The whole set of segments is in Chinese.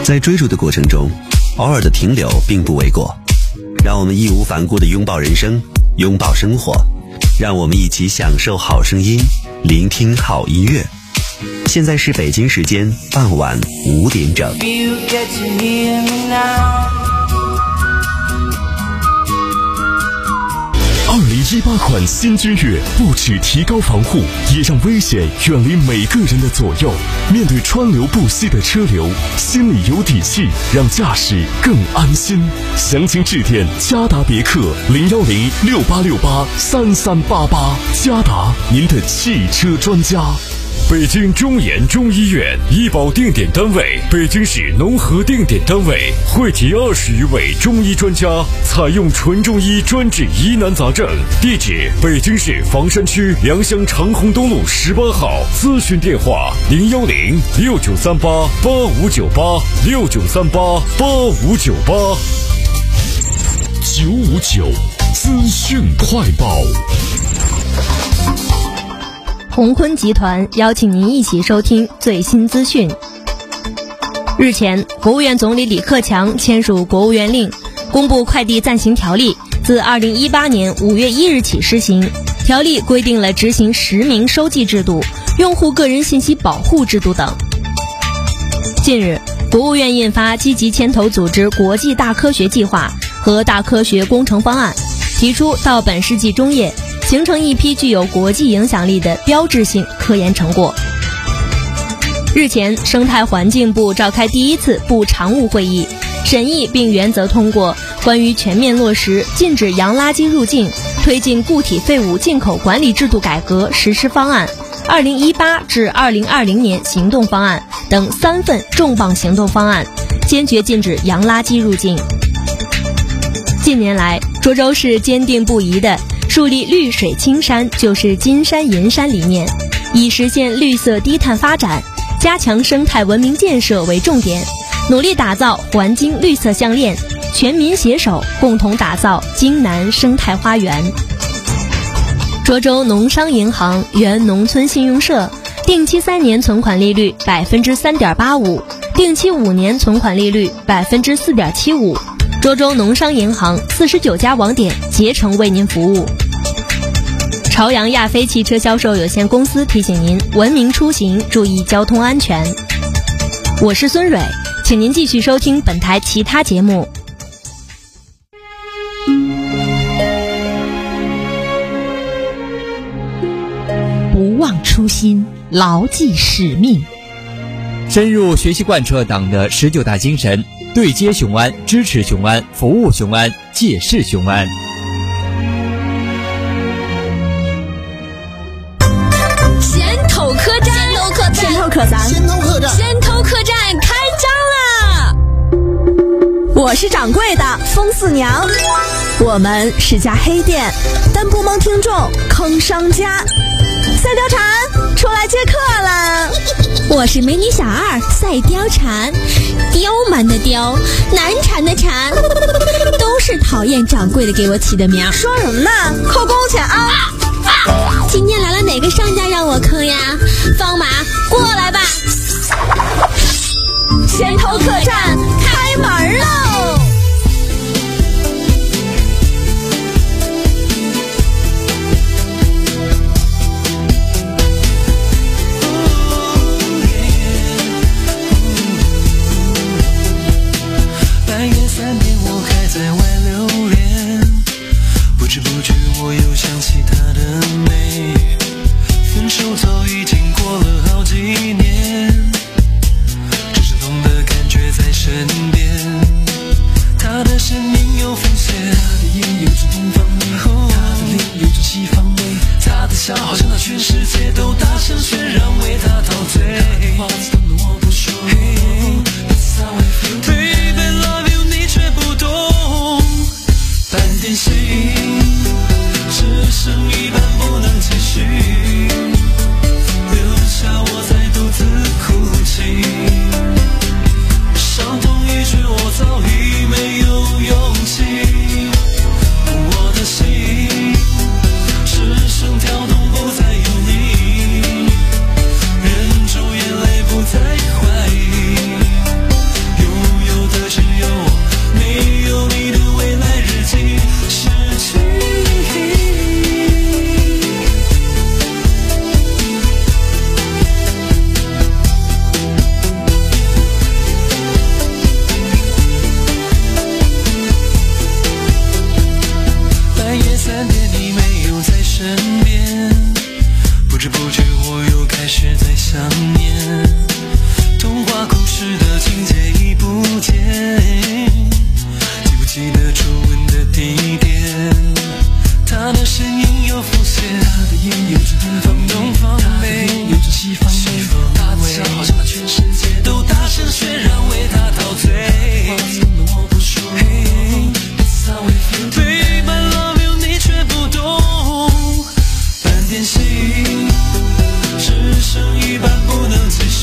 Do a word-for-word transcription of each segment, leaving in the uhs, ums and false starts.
在追逐的过程中，偶尔的停留并不为过。让我们义无反顾地拥抱人生，拥抱生活，让我们一起享受好声音，聆听好音乐。现在是北京时间傍晚五点整。 二零一八款新君越不只提高防护，也让危险远离每个人的左右。面对川流不息的车流，心里有底气，让驾驶更安心。详情致电嘉达别克零幺零六八六八三三八八，嘉达，您的汽车专家。 北京中研中医院医保定点单位，北京市农合定点单位，汇集二十余位中医专家，采用纯中医专治疑难杂症。地址：北京市房山区良乡长虹东路十八号。咨询电话：零幺零六九三八八五九八六九三八八五九八。 九五九资讯快报。 鸿坤集团邀请您一起收听最新资讯。日前，国务院总理李克强签署国务院令，公布快递暂行条例，自二零一八年五月一日起施行。条例规定了执行实名收寄制度、用户个人信息保护制度等。近日，国务院印发积极牵头组织国际大科学计划和大科学工程方案，提出到本世纪中叶形成一批具有国际影响力的标志性科研成果。日前，生态环境部召开第一次部常务会议，审议并原则通过关于全面落实禁止洋垃圾入境、推进固体废物进口管理制度改革实施方案二零一八至二零二零年行动方案等三份重磅行动方案，坚决禁止洋垃圾入境。近年来，涿州市坚定不移地树立绿水青山就是金山银山理念，以实现绿色低碳发展、加强生态文明建设为重点，努力打造环京绿色项链，全民携手共同打造京南生态花园。涿州农商银行原农村信用社定期三年存款利率百分之三点八五，定期五年存款利率百分之四点七五。涿州农商银行四十九家网点竭诚为您服务。朝阳亚飞汽车销售有限公司提醒您文明出行，注意交通安全。我是孙蕊，请您继续收听本台其他节目。 不忘初心，牢记使命， 深入学习贯彻党的十九大精神，对接雄安，支持雄安，服务雄安，借势雄安。 先头客栈，先头客栈， 先头客栈， 先头客栈，先头客栈开张啦！ 我是掌柜的风四娘，我们是家黑店，但不蒙听众坑商家。赛貂蝉出来接客了。 我是美女小二赛貂蝉，刁蛮的刁，难缠的缠，都是讨厌掌柜的给我起的名。 说什么呢？扣工钱啊！ 今天来了哪个商家让我坑呀？放马过来吧！ 先头客栈开门喽！ 半夜三点我还在外流连，不知不觉我又想起她的美。分手早已经过了好几年，只是痛的感觉在身边。她的身影有风险，她的眼有着东方美，她的脸有着西方味，她的笑好像那全世界都大声喧嚷为她陶醉。她的话怎么我不说， hey, that's how I feel baby love you 你却不懂，半点心只剩一半不能继续，留下我在独自哭泣，伤痛一句我早已没有勇气，我的心只剩跳动不再有你，忍住眼泪不再怀疑，用点心，只剩一半不能继续，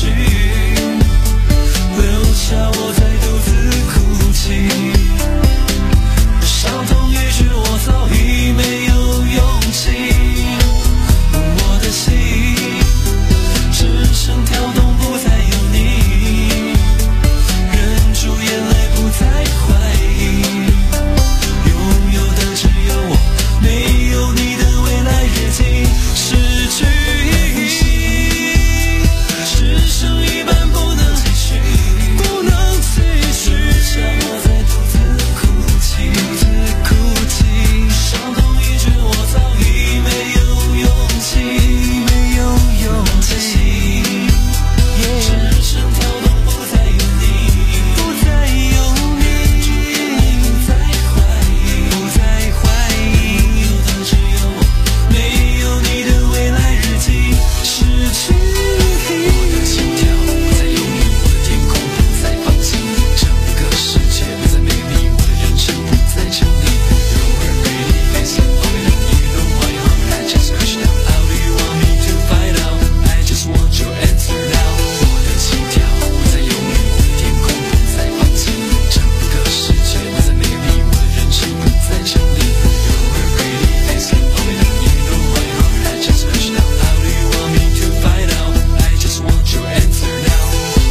留下我在独自哭泣。伤痛一句我早已没有勇气，我的心只剩跳动不再有你，忍住眼泪不再怀疑，拥有的只有我，没有你的未来日记失去意义，只剩一半不能继续，不能继续，像我在独自哭泣，独自哭泣，伤痛一句我早已没有勇气，没有勇气，只剩跳动不再有你，不再有你，不再怀疑，不再怀疑，有的只有我，没有你的未来日记失去意义。我的心跳不再犹豫，我的天空不再放晴，整个世界不再美丽，我的人生不再成立。You're a pretty face, oh no, you know why your heart I just crushed down. How do you want me to find out? I just want your answer now. 我的心跳不再犹豫，我的天空不再放晴，整个世界不再美丽，我的人生不再成立。You're a pretty face, oh no, you know why your heart I just crushed down. How do you want me to find out? I just want your answer now.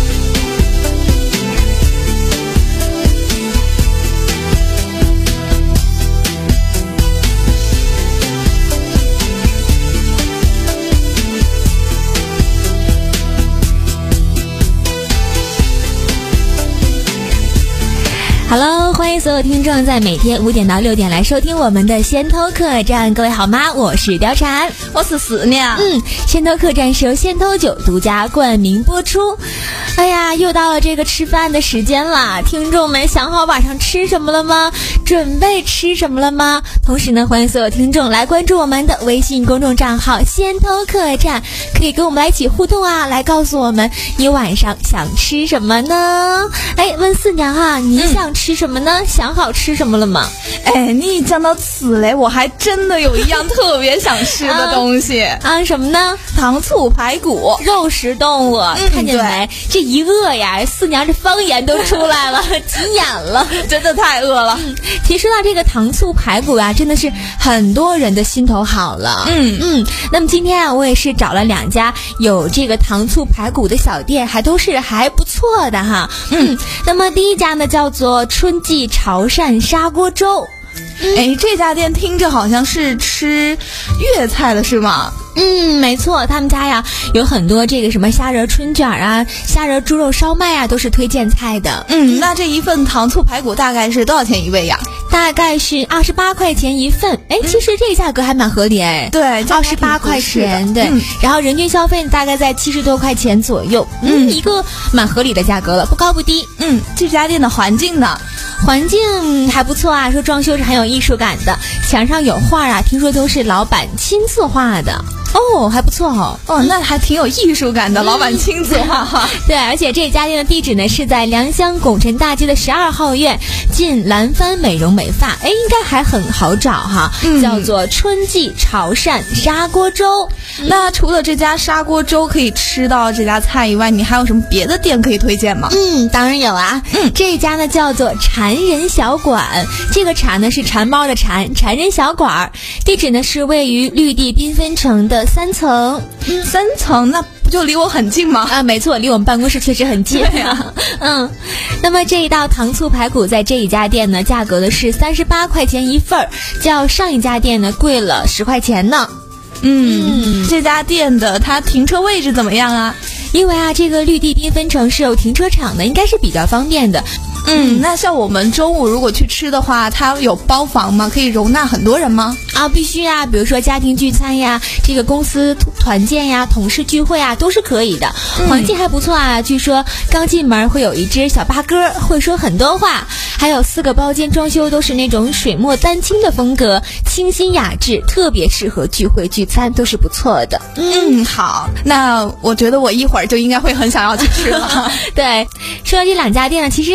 Hello， 欢迎所有听众在每天五点到六点来收听我们的先偷客栈。各位好吗？我是貂蝉， 我是思念。 嗯，先偷客栈是由先偷酒独家冠名播出。哎呀，又到了这个吃饭的时间啦！听众们想好晚上吃什么了吗？准备吃什么了吗？同时呢，欢迎所有听众来关注我们的微信公众账号先偷客栈，可以跟我们来一起互动啊，来告诉我们你晚上想吃什么呢？哎，问四娘啊，你想吃什么呢？嗯、想好吃什么了吗？ 哎，你一讲到吃嘞，我还真的有一样特别想吃的东西啊, 啊，什么呢？ 糖醋排骨， 肉食动物，嗯、看见没？这一饿呀，四娘这方言都出来了，急眼了， 真的太饿了。 嗯、其实说到这个糖醋排骨啊，真的是很多人的心头好了。 嗯嗯，那么今天啊，我也是找了两家有这个糖醋排骨的小店，还都是还不错的哈。嗯，嗯那么第一家呢叫做春季潮汕砂锅粥。 哎，这家店听着好像是吃粤菜的是吗？ 嗯，没错，他们家呀有很多这个什么虾仁春卷啊、虾仁猪肉烧麦啊，都是推荐菜的。 嗯，那这一份糖醋排骨大概是多少钱一位呀？ 大概是二十八块钱一份。哎，其实这个价格还蛮合理哎。 对， 二十八块钱，对、嗯。然后人均消费大概在七十多块钱左右，嗯，一个蛮合理的价格了，不高不低。 嗯，这家店的环境呢？ 环境还不错啊，说装修是很有艺术感的，墙上有画啊，听说都是老板亲自画的。哦，还不错哦。 哦，那还挺有艺术感的，嗯、老板亲自画哈。 对，而且这家店的地址呢是在良乡拱辰大街的十二号院，近蓝帆美容美发。哎，应该还很好找哈，嗯、叫做春季潮汕砂锅粥。 嗯、那除了这家砂锅粥可以吃到这家菜以外，你还有什么别的店可以推荐吗？ 嗯，当然有啊。嗯，这一家呢叫做馋人小馆，这个馋呢是馋猫的馋，馋人小馆，地址呢是位于绿地缤纷城的三层。 嗯、三层那不就离我很近吗？ 啊，没错，离我们办公室确实很近啊。嗯，那么这一道糖醋排骨在这一家店呢，价格呢是三十八块钱一份儿，较上一家店呢贵了十块钱呢。 嗯，嗯这家店的它停车位置怎么样啊？ 因为啊，这个绿地缤纷城是有停车场的，应该是比较方便的。 嗯，那像我们中午如果去吃的话，它有包房吗？可以容纳很多人吗？ 啊，必须啊，比如说家庭聚餐呀，这个公司团建呀，同事聚会啊，都是可以的。嗯、环境还不错啊，据说刚进门会有一只小八哥，会说很多话，还有四个包间装修都是那种水墨丹青的风格，清新雅致，特别适合聚会聚餐，都是不错的。 嗯，好，那我觉得我一会儿就应该会很想要去吃了。 对，说到这两家店呢，其实还都是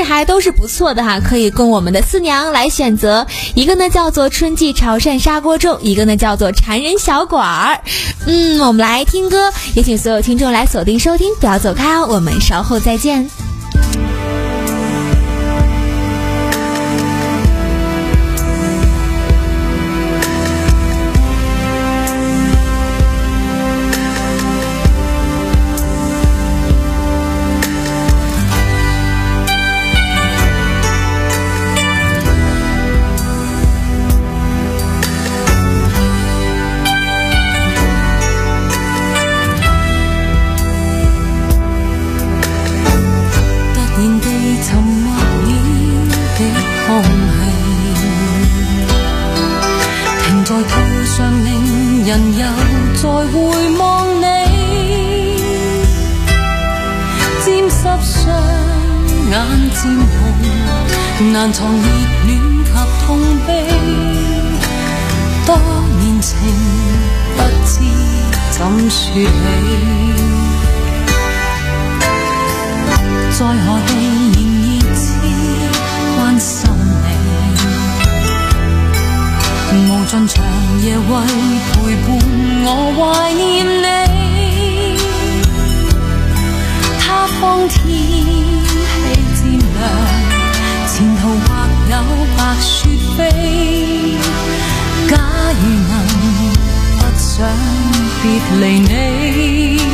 是不错的哈，可以供我们的四娘来选择。一个呢叫做春季潮汕砂锅粥，一个呢叫做馋人小馆儿。嗯，我们来听歌，也请所有听众来锁定收听，不要走开哦，我们稍后再见。 人又再回望你，沾湿雙眼漸紅，難藏熱戀及痛悲。多年情不知怎說起，在何地仍熱切關心你，無盡長夜為陪伴我懷念你。他方天氣漸涼，前途或有白雪飛。假如能不想別離你，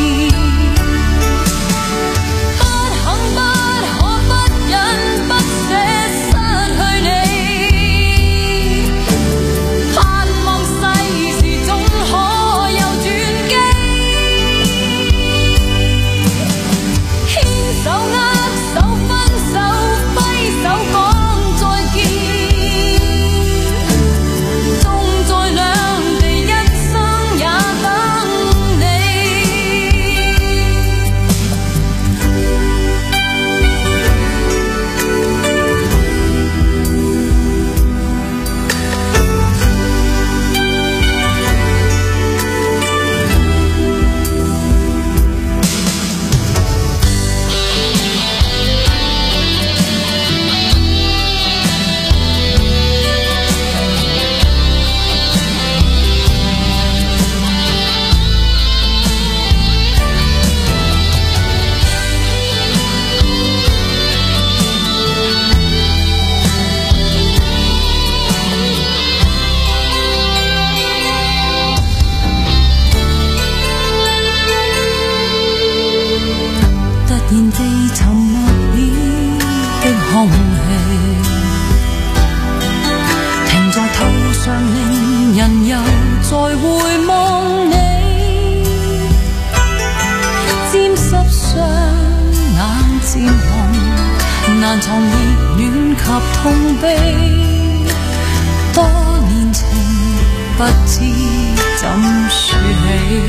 難藏熱戀及痛悲。多年情不知怎說起，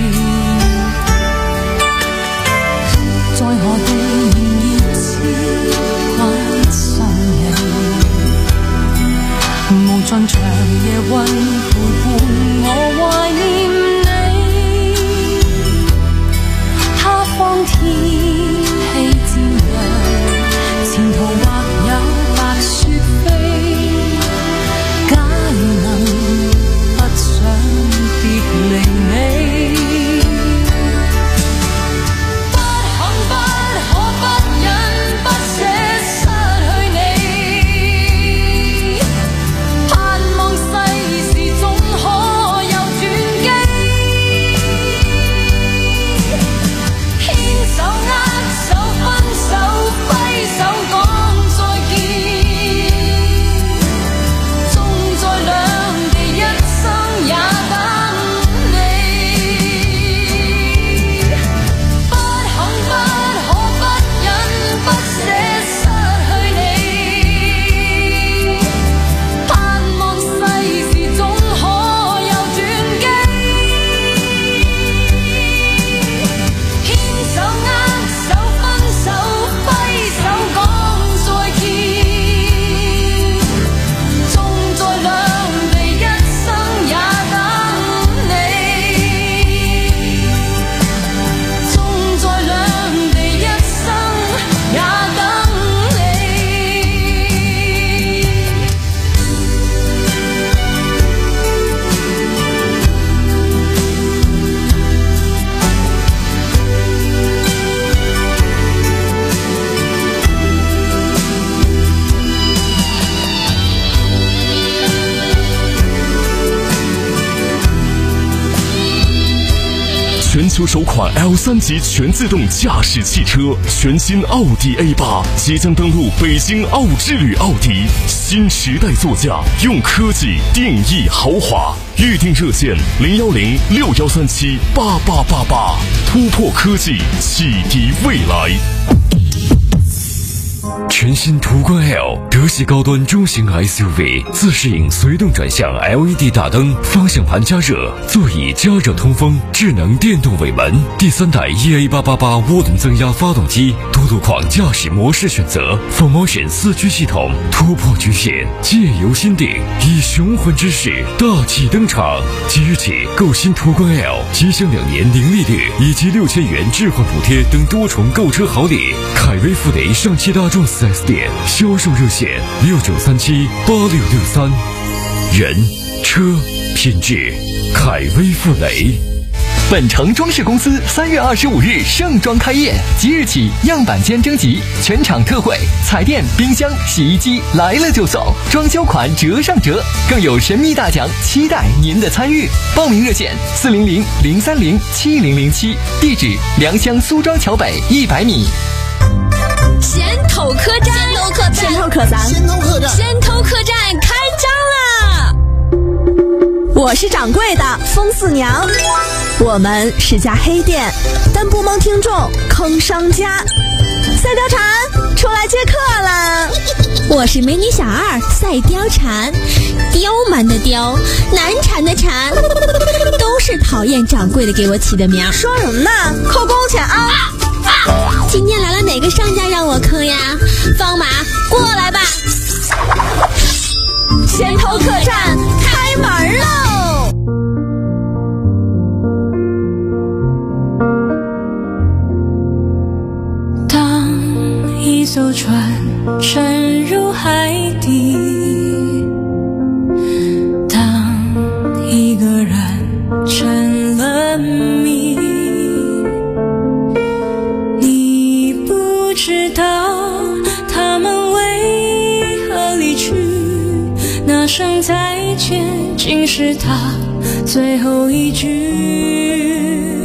在何地仍熱切關心你，無盡長夜為陪伴我懷念你。他方天氣漸涼，前途或有白雪飛。假如能不想別離全球首款 L 三 级全自动驾驶汽车，全新奥迪 A 八即将登陆北京奥之旅奥迪，新时代座驾，用科技定义豪华。预定热线零幺零六幺三七八八八八，突破科技，启迪未来。 全新途观 L 德系高端中型 S U V， 自适应随动转向 L E D 大灯，方向盘加热，座椅加热通风，智能电动尾门，第三代 E A 八八八涡轮增压发动机，多路况驾驶模式选择 four motion 四驱系统，突破局限，借由心定，以雄浑之势大体登场。即日起购新途观 L， 即享两年零利率以及六千元置换补贴等多重购车好礼。凯威富雷上汽大众四 S 店销售热线六九三七八六六三，人车品质，凯威富雷。 本城装饰公司三月二十五日盛装开业，即日起样板间征集，全场特惠，彩电、冰箱、洗衣机来了就送，装修款折上折，更有神秘大奖，期待您的参与。报名热线四零零零三零七零零七，地址良乡苏庄桥北一百米。 先头客栈，先头客栈， 先头客栈， 先头客栈，先头客栈开张了！ 我是掌柜的风四娘，我们是家黑店，但不蒙听众坑商家。赛貂蝉出来接客了。 我是美女小二赛貂蝉，刁蛮的刁，难缠的缠，都是讨厌掌柜的给我起的名。 说什么呢？扣工钱啊！ 今天来了哪个商家让我坑呀？放马过来吧！ 先头客栈开门喽！ 当一艘船沉入海底，当一个人成了谜，知道他们为何离去，那声再见竟是他最后一句。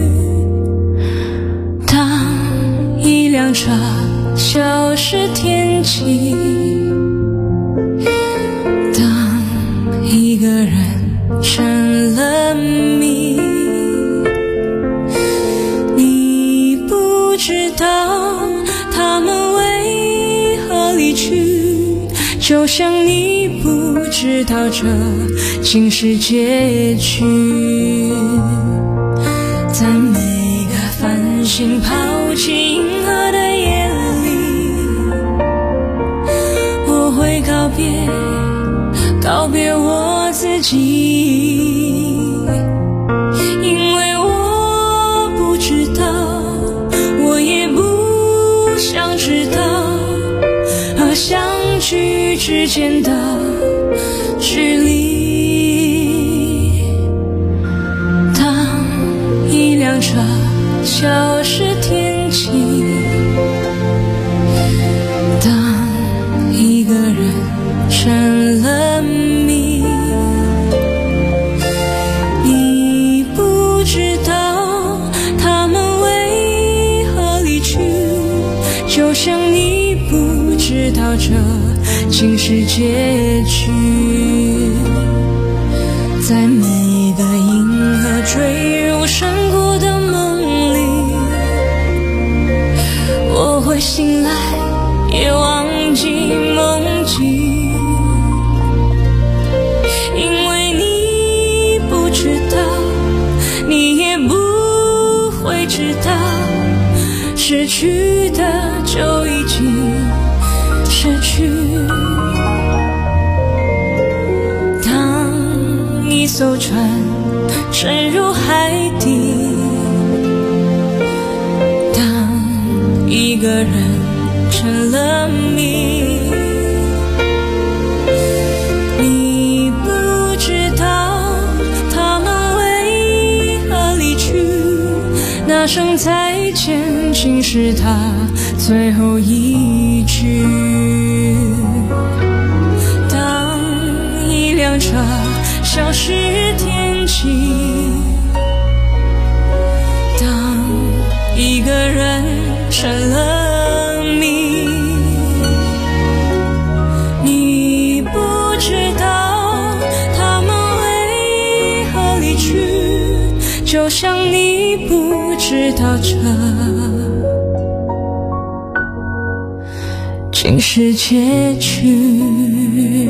当一辆车消失天际，当一个人成了谜，你不知道他们为何离去，就像你不知道这竟是结局。在每个繁星抛弃银河的夜里，我会告别告别我自己，因为我不知道，我也不想知道，和相聚之间的距离。当一辆车消失天际，当一个人成了谜，你不知道他们为何离去，就像你不知道这竟是结局。在每个银河坠入山谷的梦里，我会醒来也忘记梦境，因为你不知道，你也不会知道，失去的就已经失去。当一艘船沉入海底，当一个人成了谜，你不知道他们为何离去，那声再见竟是他最后一句。当一辆车消失天际， 成了谜。你不知道他们为何离去，就像你不知道这竟是结局。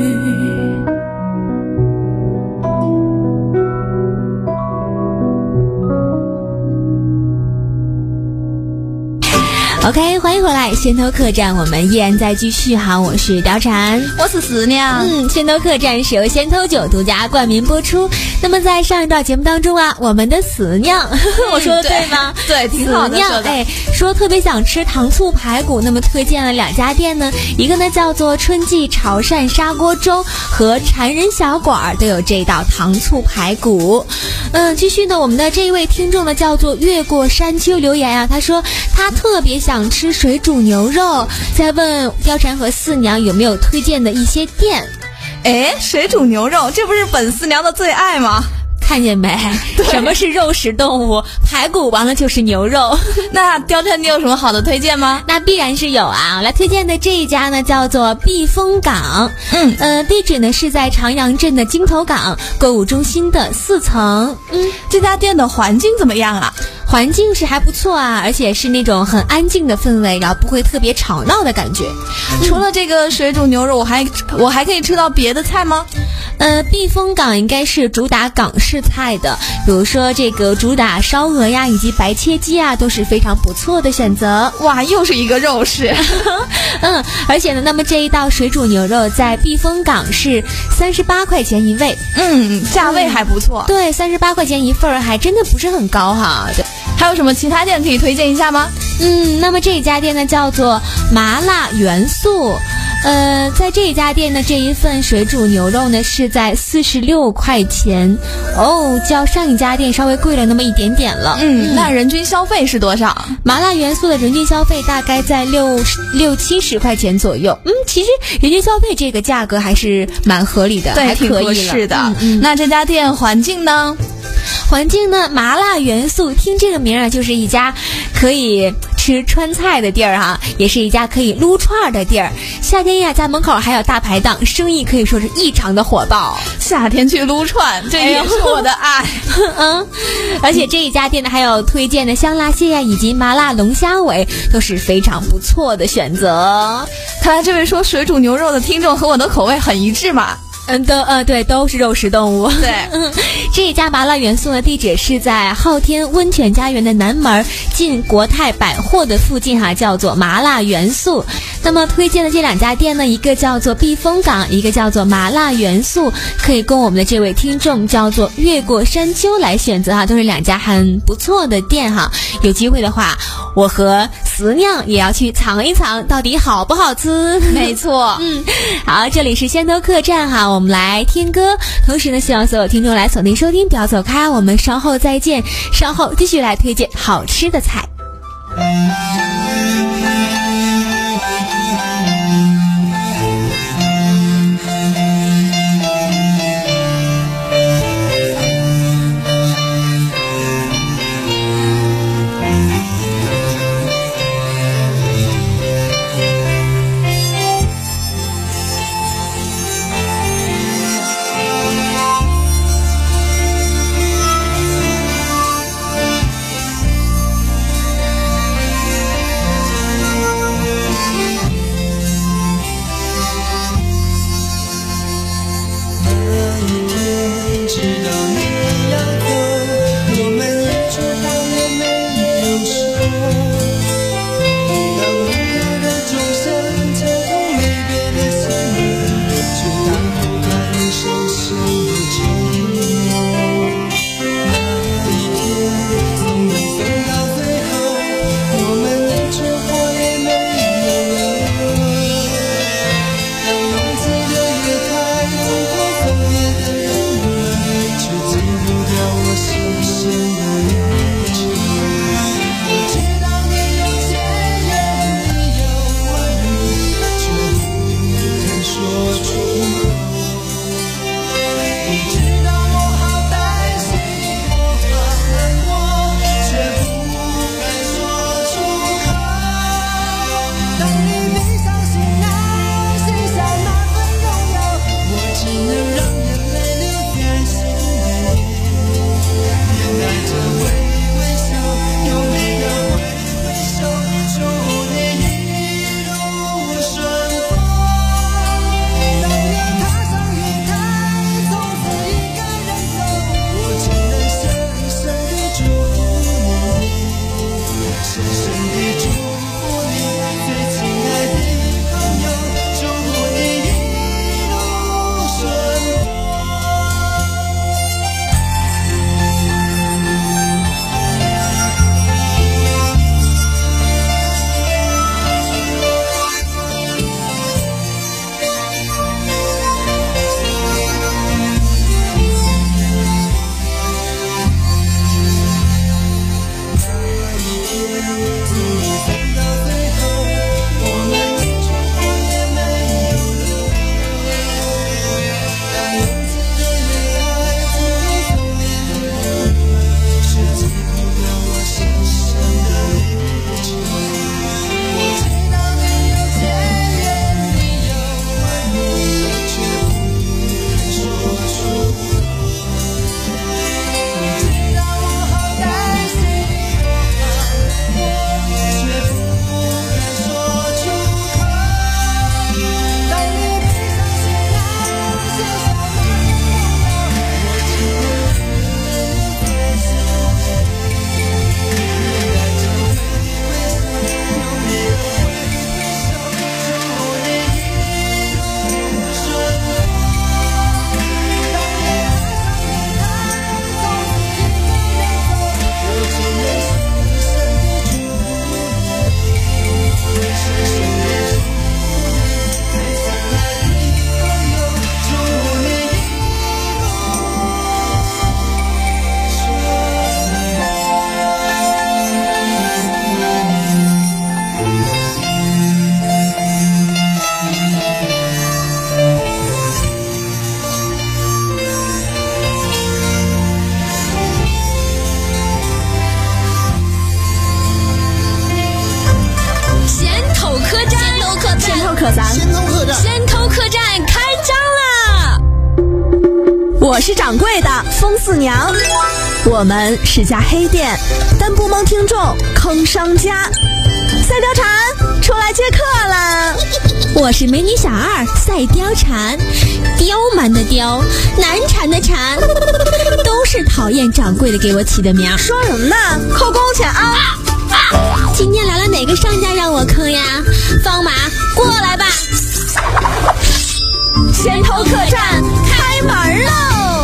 OK， 欢迎回来，先头客栈，我们依然在继续哈。我是貂蝉， 我是思娘。 嗯，先头客栈是由先头酒独家冠名播出。那么在上一段节目当中啊，我们的思娘，嗯、我说的对吗？ 对，挺好的。 思娘，哎，说特别想吃糖醋排骨，那么推荐了两家店呢，一个呢叫做春季潮汕砂锅粥和馋人小馆，都有这道糖醋排骨。嗯，继续呢，我们的这一位听众呢叫做越过山丘留言啊，他说他特别想。想吃水煮牛肉，再问貂蝉和四娘有没有推荐的一些店。 哎，水煮牛肉，这不是本四娘的最爱吗？ 看见没？什么是肉食动物？排骨完了就是牛肉。 那貂蝉，你有什么好的推荐吗？ 那必然是有啊！我来推荐的这一家呢，叫做避风港。嗯，呃，地址呢是在长阳镇的金头港购物中心的四层。 嗯，这家店的环境怎么样啊？ 环境是还不错啊，而且是那种很安静的氛围，然后不会特别吵闹的感觉。 嗯、除了这个水煮牛肉，我还我还可以吃到别的菜吗？ 呃，避风港应该是主打港式菜的，比如说这个主打烧鹅呀，以及白切鸡啊，都是非常不错的选择。 哇，又是一个肉食。 嗯，而且呢，那么这一道水煮牛肉在避风港是三十八块钱一位， 嗯，价位还不错。 嗯、对，三十八块钱一份儿，还真的不是很高哈。对， 还有什么其他店可以推荐一下吗？ 嗯，那么这一家店呢叫做麻辣元素。呃，在这一家店呢，这一份水煮牛肉呢是在四十六块钱，哦，较上一家店稍微贵了那么一点点了。 嗯，嗯那人均消费是多少？ 麻辣元素的人均消费大概在六六七十块钱左右。嗯，其实人均消费这个价格还是蛮合理的， 对， 还可以了， 挺合适的。 嗯嗯、 那这家店环境呢？ 环境呢，麻辣元素，听这个名儿就是一家可以吃川菜的地儿哈，也是一家可以撸串的地儿。夏天呀，家门口还有大排档，生意可以说是异常的火爆。 夏天去撸串，这也是我的爱。 哎、嗯，而且这一家店呢，还有推荐的香辣蟹呀，以及麻辣龙虾尾，都是非常不错的选择。 看来这位说水煮牛肉的听众和我的口味很一致嘛。 嗯，都呃对，都是肉食动物。 对， 嗯，这一家麻辣元素的地址是在昊天温泉家园的南门，进国泰百货的附近哈，叫做麻辣元素。那么推荐的这两家店呢，一个叫做避风港，一个叫做麻辣元素，可以供我们的这位听众叫做越过山丘来选择哈，都是两家很不错的店哈。有机会的话，我和思娘也要去尝一尝，到底好不好吃？ 没错， 嗯，好，这里是先头客栈哈。我们来听歌，同时呢，希望所有听众来锁定收听，不要走开，我们稍后再见，稍后继续来推荐好吃的菜。 可咱。 先头客栈， 先头客栈开张啦！ 我是掌柜的风四娘，我们是家黑店，但不蒙听众坑商家。赛貂蝉出来接客了。 我是美女小二赛貂蝉，刁蛮的刁，难缠的缠，都是讨厌掌柜的给我起的名。 说什么呢？扣工钱啊！ 今天来了哪个商家让我坑呀？放马过来吧！ 先头客栈开门喽！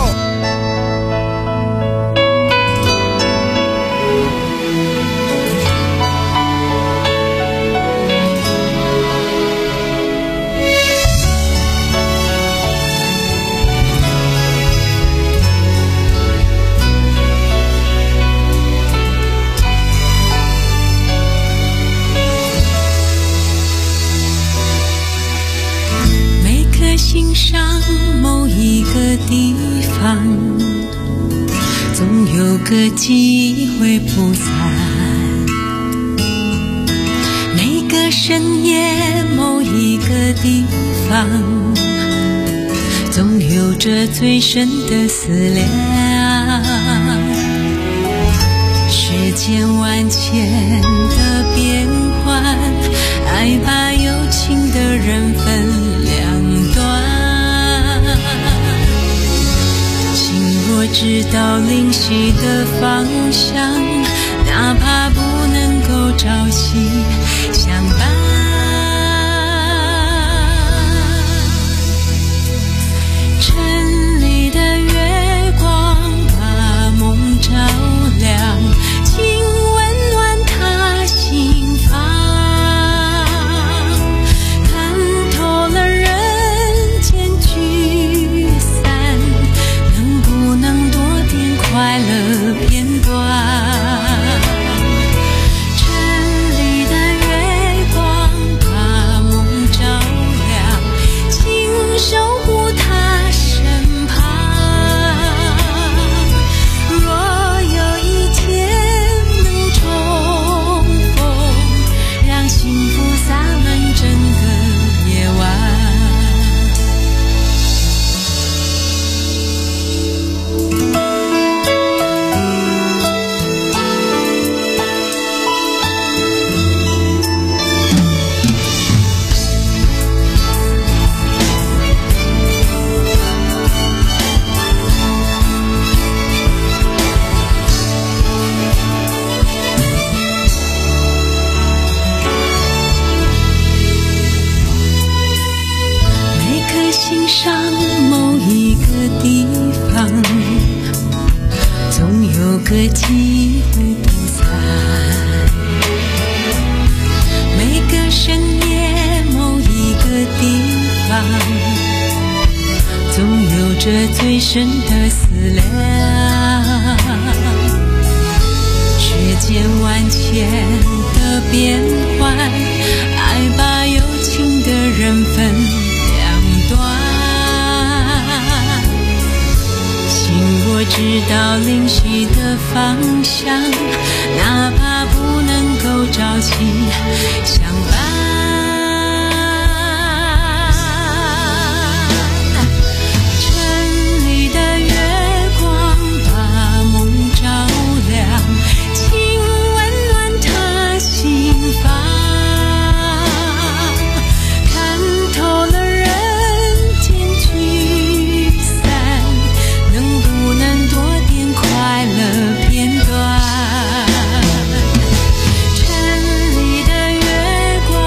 欣赏某一个地方，总有个机会不散。每个深夜，某一个地方，总有着最深的思量。世间万千的变幻，爱把有情的人分两端。我知道灵犀的方向，哪怕不能够朝夕相伴。城里的月光把梦照亮，请温暖他心房。看透了人间聚散，不能多点快乐片段。城里的月光把梦照亮，请守护他身旁。若有一天能重逢，让幸福洒满整个夜晚。欣赏某一个地方，总有个机会不散。每个深夜，某一个地方，总有着最深的思量。世间万千的变幻，爱把有情的人分心若知道灵犀的方向，哪怕不能够朝夕相伴。城里的月光把梦照亮，请温暖他心房。片段，城里的月光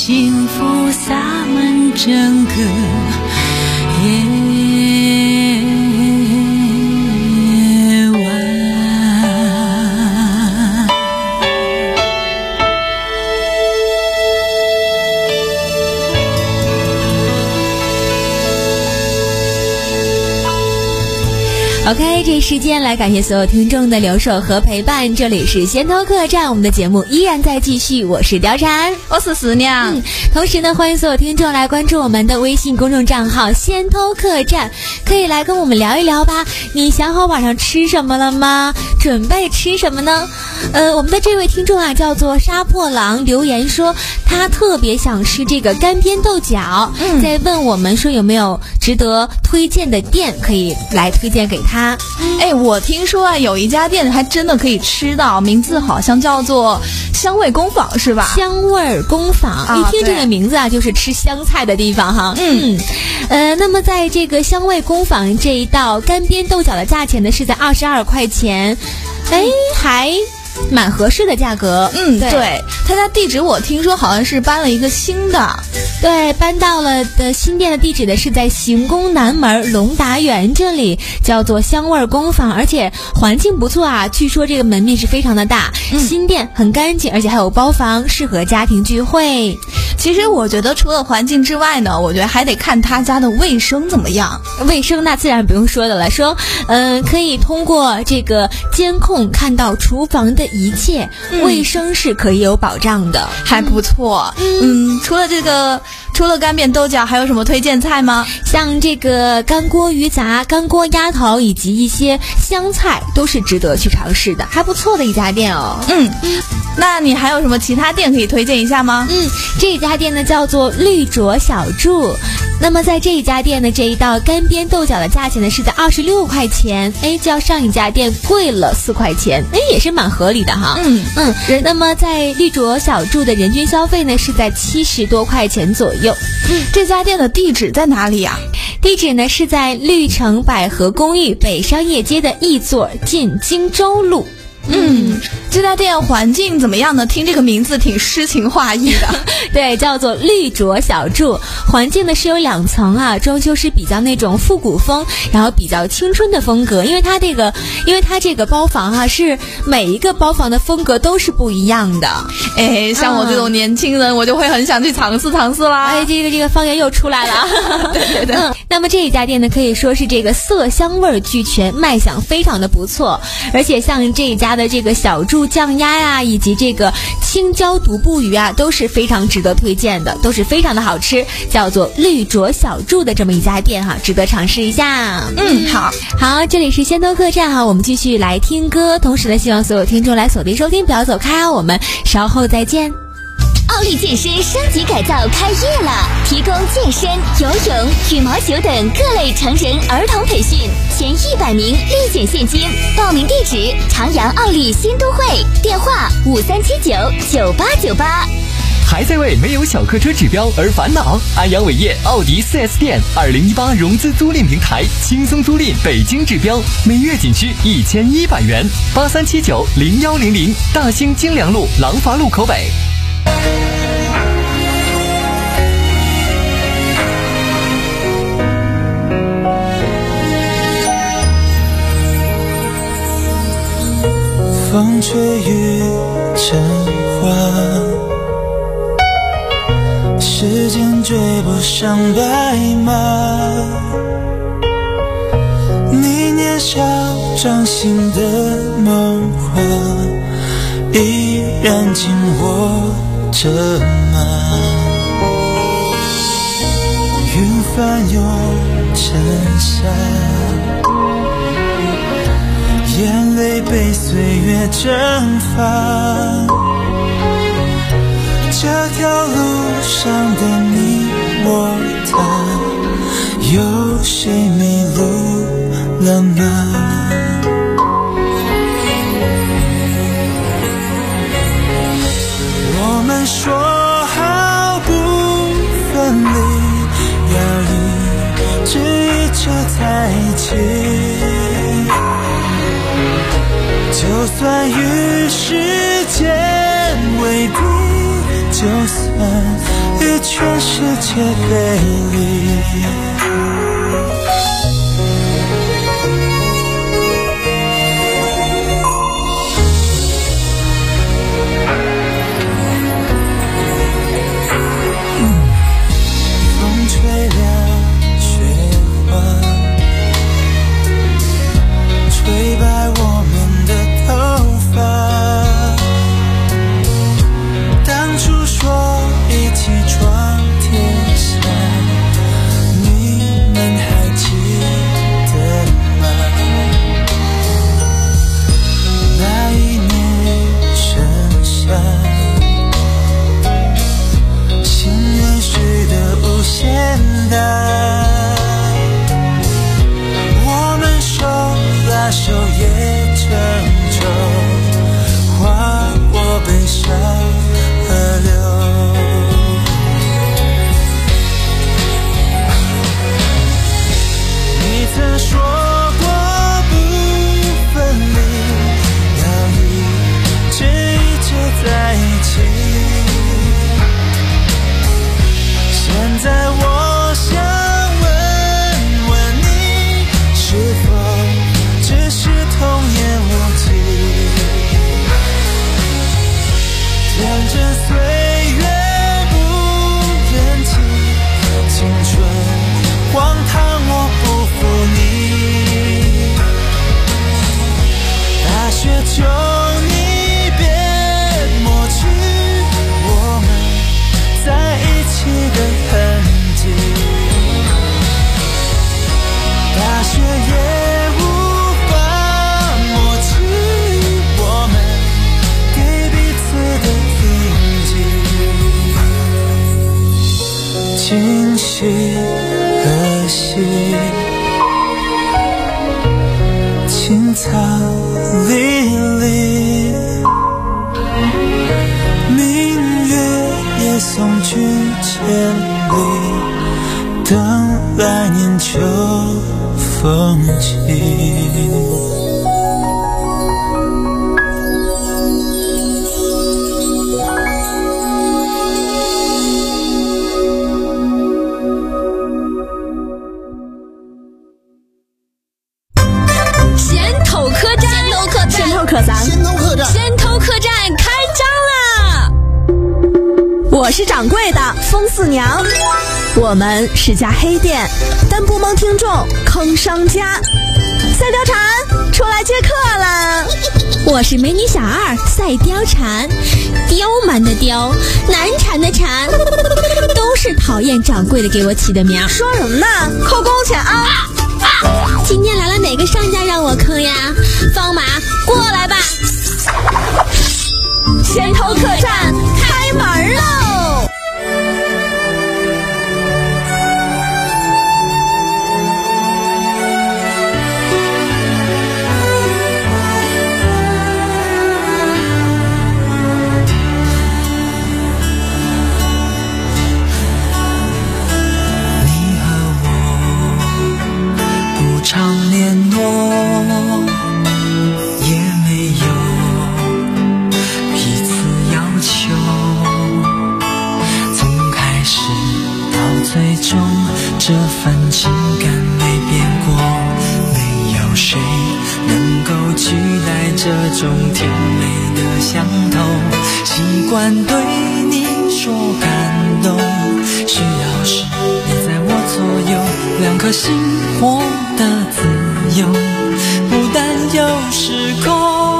幸福洒满整个夜。 OK， 这时间来感谢所有听众的留守和陪伴。这里是先头客栈，我们的节目依然在继续。我是貂蝉， 我是思娘、 嗯。同时呢，欢迎所有听众来关注我们的微信公众账号先头客栈，可以来跟我们聊一聊吧。你想好晚上吃什么了吗？准备吃什么呢？呃，我们的这位听众啊，叫做杀破狼，留言说他特别想吃这个干煸豆角，嗯，在问我们说有没有值得推荐的店可以来推荐给他。 哎，我听说啊，有一家店还真的可以吃到，名字好像叫做香味工坊，是吧？ 香味工坊、啊、一听这个名字啊，就是吃香菜的地方哈。嗯，呃，那么在这个香味工坊这一道干煸豆角的价钱呢是在二十二块钱，哎，还蛮合适的价格。 嗯，对，对，他家地址我听说好像是搬了一个新的， 对，搬到了的新店的地址呢是在行宫南门龙达园这里，叫做香味工坊，而且环境不错啊，据说这个门面是非常的大、嗯、新店很干净，而且还有包房，适合家庭聚会。 其实我觉得除了环境之外呢，我觉得还得看他家的卫生怎么样。 卫生那自然不用说的了，说嗯、呃，可以通过这个监控看到厨房的一切、嗯、卫生是可以有保障的， 还不错。嗯, 嗯，除了这个除了干煸豆角还有什么推荐菜吗？ 像这个干锅鱼杂、干锅鸭头以及一些香菜都是值得去尝试的，还不错的一家店哦。 嗯，那你还有什么其他店可以推荐一下吗？ 嗯，这家店呢叫做绿啄小筑。那么在这一家店呢，这一道干煸豆角的价钱呢是在二十六块钱，哎，较上一家店贵了四块钱，哎，也是蛮合理的哈。 嗯嗯，那么在绿啄小筑的人均消费呢是在七十多块钱左右。 嗯，这家店的地址在哪里呀？ 地址呢是在绿城百合公寓北商业街的一座进荆州路。 嗯，这家店环境怎么样呢？听这个名字挺诗情画意的。 对，叫做绿啄小筑。环境呢是有两层啊，装修是比较那种复古风，然后比较青春的风格。因为它这个，因为它这个包房啊，是每一个包房的风格都是不一样的。 哎，像我这种年轻人，嗯、我就会很想去尝试尝试啦。 哎，这个这个方言又出来了。 对对对、嗯。 那么这一家店呢，可以说是这个色香味俱全，卖相非常的不错。而且像这一家的这个小筑酱鸭呀、啊，以及这个青椒独步鱼啊，都是非常值得推荐的，都是非常的好吃，叫做绿啄小筑的这么一家店哈，值得尝试一下。 嗯，好， 好，这里是先头客栈哈，我们继续来听歌，同时呢，希望所有听众来锁定收听，不要走开啊，我们稍后再见。 奥利健身升级改造开业了，提供健身、游泳、羽毛球等各类成人儿童培训，前一百名立减现金。报名地址：长阳奥利新都会，电话五三七九九八九八。 还在为没有小客车指标而烦恼？安阳伟业奥迪 四 S 店二零一八融资租赁平台，轻松租赁北京指标，每月仅需一千一百元。八三七九零幺零零，大兴金良路廊坊路口北。 风吹雨成花，时间追不上白马，你年少掌心的梦话依然紧握着吗？云翻涌成沙，眼泪被岁月蒸发，这条路上的你我他，有谁迷路了吗？我们说好不分离，要一直一直在一起，就算与时间为敌，就算与比全世界美丽。风吹凉雪花，吹白我们的头发。当初说一起闯天下，你们还记得吗？那一年盛夏，心愿许得无限大，我们手拉手也成舟，划过悲伤河流。你曾说过不分离，要一直一直在一起。现在我想问问你，是否只是童言无忌，天真岁月不忍弃，青春荒唐我不负你。大学求你别抹去我们在一起的痕迹，大学也无法抹去我们给彼此的铭记。今夕何夕，青草离离，明月也送君千里，等来年秋风起。 先头客栈，先头客栈， 先头客栈， 先头客栈， 先头客栈开张啦！ 我是掌柜的风四娘，我们是家黑店，但不蒙听众坑商家。赛貂蝉出来接客了。 我是美女小二赛貂蝉，刁蛮的刁，难缠的缠，都是讨厌掌柜的给我起的名。 说什么呢？扣工钱啊！ 今天来了哪个商家让我坑呀？放马过来吧！ 先头客栈开门喽！ 常联络，也没有彼此要求，从开始到最终，这份情感没变过，没有谁能够取代这种甜美的相投，习惯对你说感动，需要时你在我左右，两颗心活的自由，不但有时空，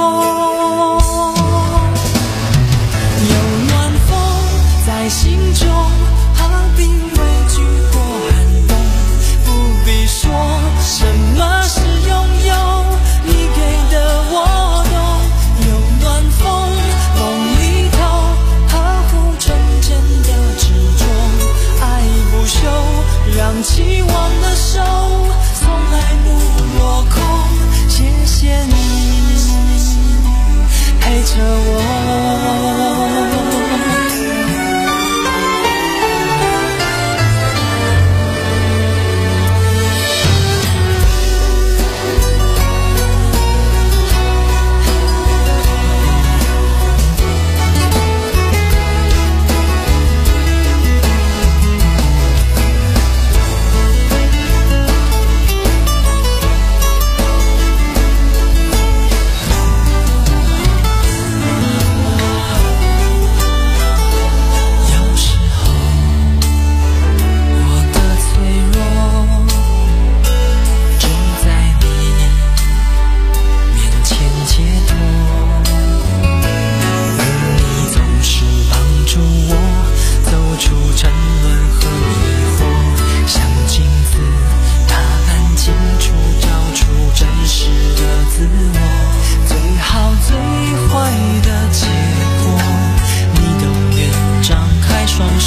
有暖风在心中，何必畏惧过寒冬？不必说什么是拥有，你给的我懂。有暖风梦里头，呵护纯真的执着，爱不休，让期望的手从来不落空，谢谢你陪着我。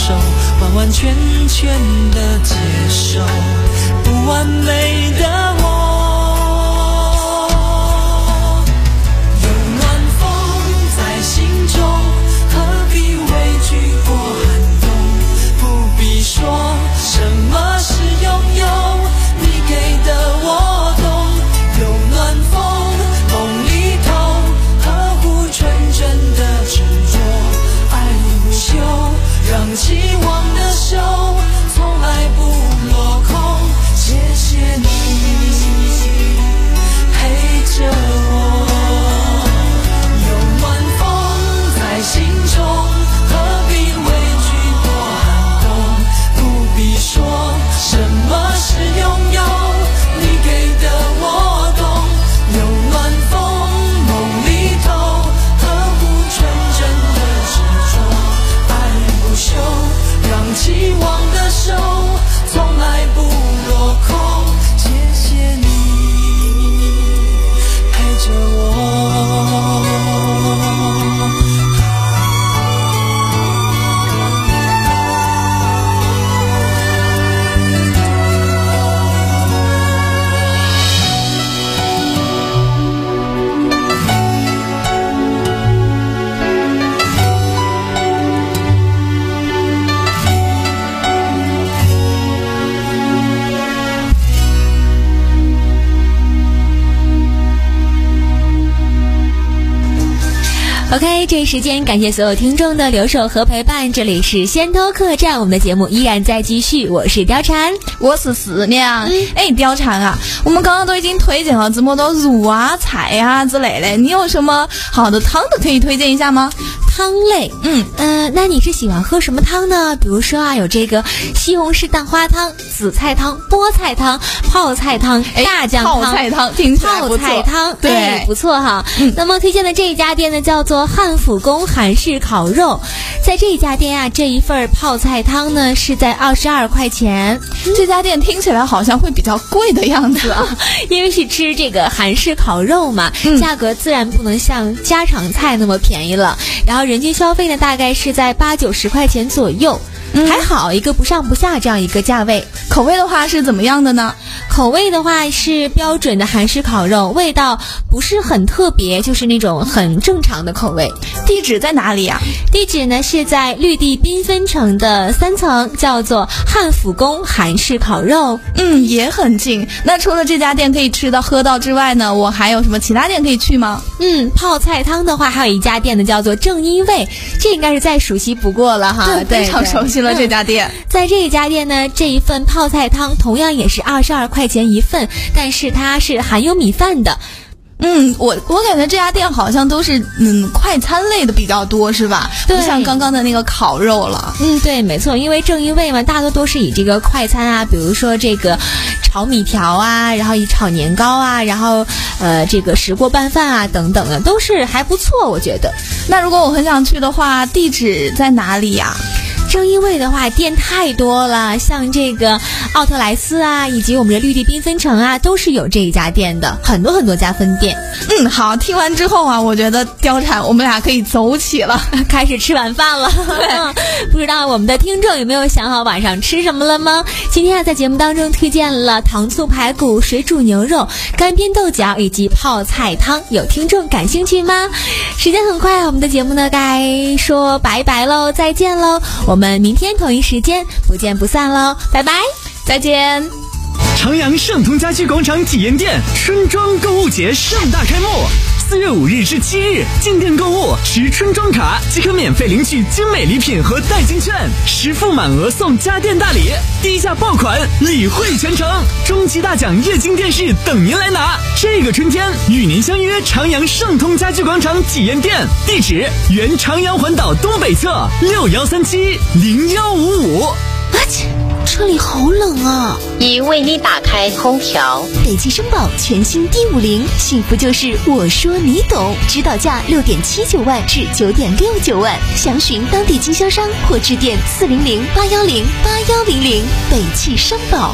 受，完完全全的接受不完美的我。有暖风在心中，何必畏惧过寒冬？不必说什么是拥有，你给的我懂。有暖风梦里头，呵护纯真的执着，爱不休，让期望的手从来不落空。谢谢你陪着我。有暖风在心中，何必畏惧过寒冬？不必说什么是拥有，你给的我懂。有暖风梦里头，呵护纯真的执着，爱不休，让期望的手从来不落空。谢谢你陪着我。 OK， 这一时间感谢所有听众的留守和陪伴，这里是仙偷客栈，我们的节目依然在继续，我是貂蝉， 我是思念。嗯，哎，貂蝉啊，我们刚刚都已经推荐了这么多肉啊、菜啊之类的，你有什么好的汤的可以推荐一下吗？ 汤类，嗯呃，那你是喜欢喝什么汤呢？比如说啊，有这个西红柿蛋花汤、紫菜汤、菠菜汤、泡菜汤、大酱汤、 泡菜汤，听起来不错。 泡菜汤， 对， 哎、不错哈。 嗯， 那么推荐的这一家店呢，叫做汉府宫韩式烤肉。在这一家店啊，这一份泡菜汤呢是在二十二块钱。 嗯、这家店听起来好像会比较贵的样子啊， 因为是吃这个韩式烤肉嘛，嗯、价格自然不能像家常菜那么便宜了。然后人均消费呢，大概是在八九十块钱左右。嗯、还好，一个不上不下这样一个价位。 口味的话是怎么样的呢？ 口味的话是标准的韩式烤肉，味道不是很特别，就是那种很正常的口味。 地址在哪里呀？ 地址呢是在绿地缤纷城的三层，叫做汉府宫韩式烤肉。 嗯，也很近。那除了这家店可以吃到喝到之外呢，我还有什么其他店可以去吗？ 嗯，泡菜汤的话还有一家店呢，叫做正因味，这应该是再熟悉不过了哈。 对， 对， 非常熟悉了这家店。 嗯、在这一家店呢，这一份泡菜汤同样也是二十二块钱一份，但是它是含有米饭的。 嗯，我我感觉这家店好像都是嗯快餐类的比较多，是吧？ 对， 不像刚刚的那个烤肉了。 嗯，对，没错，因为正因为嘛，大多都是以这个快餐啊，比如说这个炒米条啊，然后以炒年糕啊，然后呃这个石锅拌饭啊等等的，都是还不错，我觉得。 那如果我很想去的话，地址在哪里呀？ 正因为的话，店太多了，像这个奥特莱斯啊，以及我们的绿地缤纷城啊，都是有这一家店的，很多很多家分店。 嗯，好，听完之后啊，我觉得貂蝉我们俩可以走起了， 开始吃晚饭了。对，不知道我们的听众有没有想好晚上吃什么了吗？今天啊，在节目当中推荐了糖醋排骨、水煮牛肉、干煸豆角以及泡菜汤，有听众感兴趣吗？时间很快，我们的节目呢该说拜拜喽，再见喽，我们。我们明天同一时间不见不散喽，拜拜， 再见。 长阳盛通家居广场体验店春装购物节盛大开幕，四月五日至七日，进店购物持春装卡即可免费领取精美礼品和代金券，实付满额送家电大礼，低价爆款，礼惠全程，终极大奖液晶电视等您来拿。这个春天与您相约长阳盛通家居广场体验店，地址原长阳环岛东北侧六幺三七零幺五五。 啊切，这里好冷啊！ 已为你打开空调。 北汽绅宝全新 D 五零，幸福就是我说你懂，指导价六点七九万至九点六九万，详询当地经销商或致电四零零八幺零八幺零零。北汽绅宝。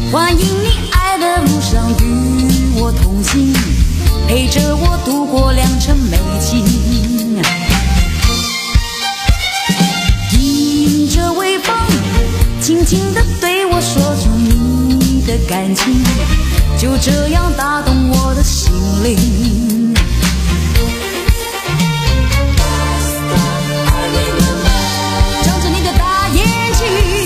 欢迎你爱的路上与我同行，陪着我度过良辰美景。迎着微风，轻轻地对我说出你的感情，就这样打动我的心灵。张着你的大眼睛，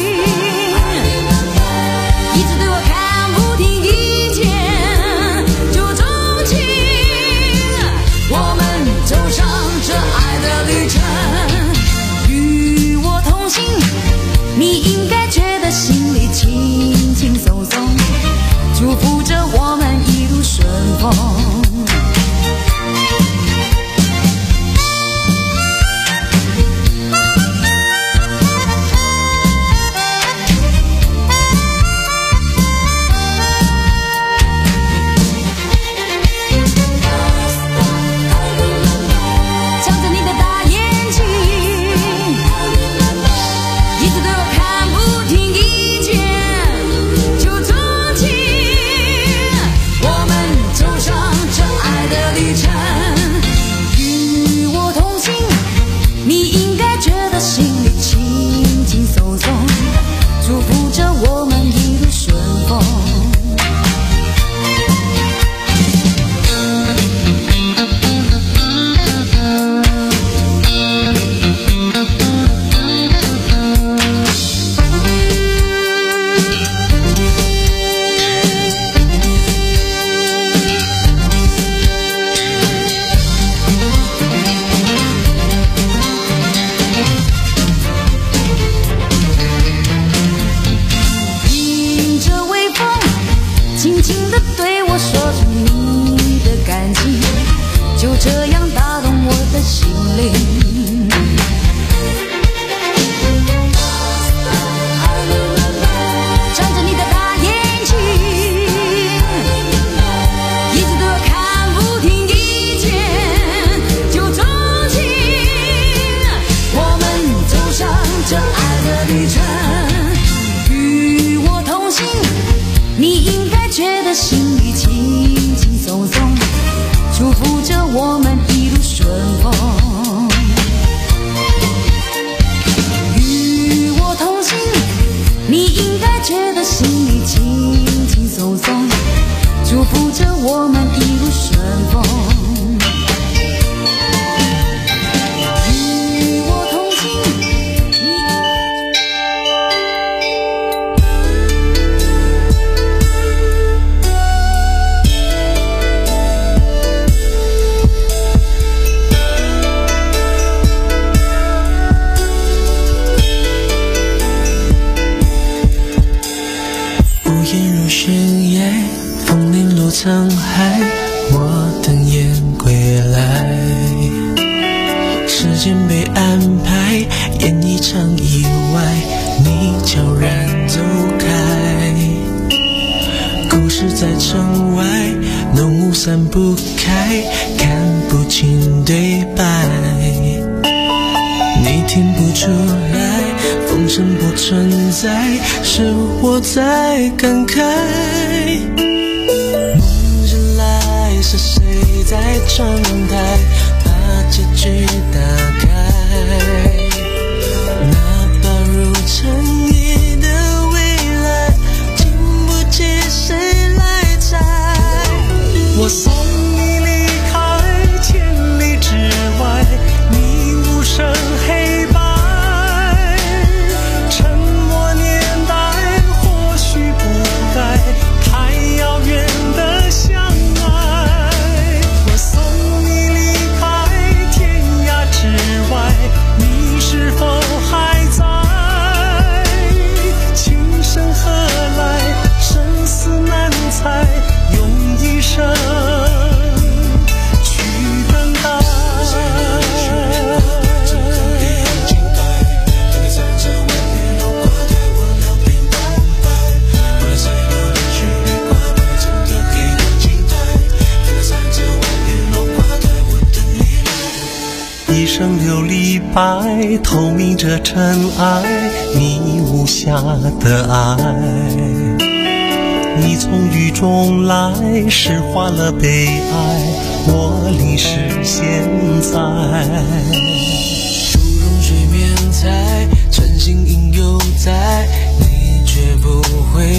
一直对我看不停，一见就钟情。我们走上这爱的旅程，与我同行，你应该觉得心里轻轻松松，祝福着我们一路顺风。 在感慨，梦醒来是谁在窗台把结局打开？那把如尘埃的未来，经不起谁来猜。我送你离开千里之外，你无声黑白。 一生琉璃白，透明着尘埃，你无瑕的爱。 你从雨中来，诗化了悲哀，我淋湿现在。 不容水面采，晨星影犹在，你却不会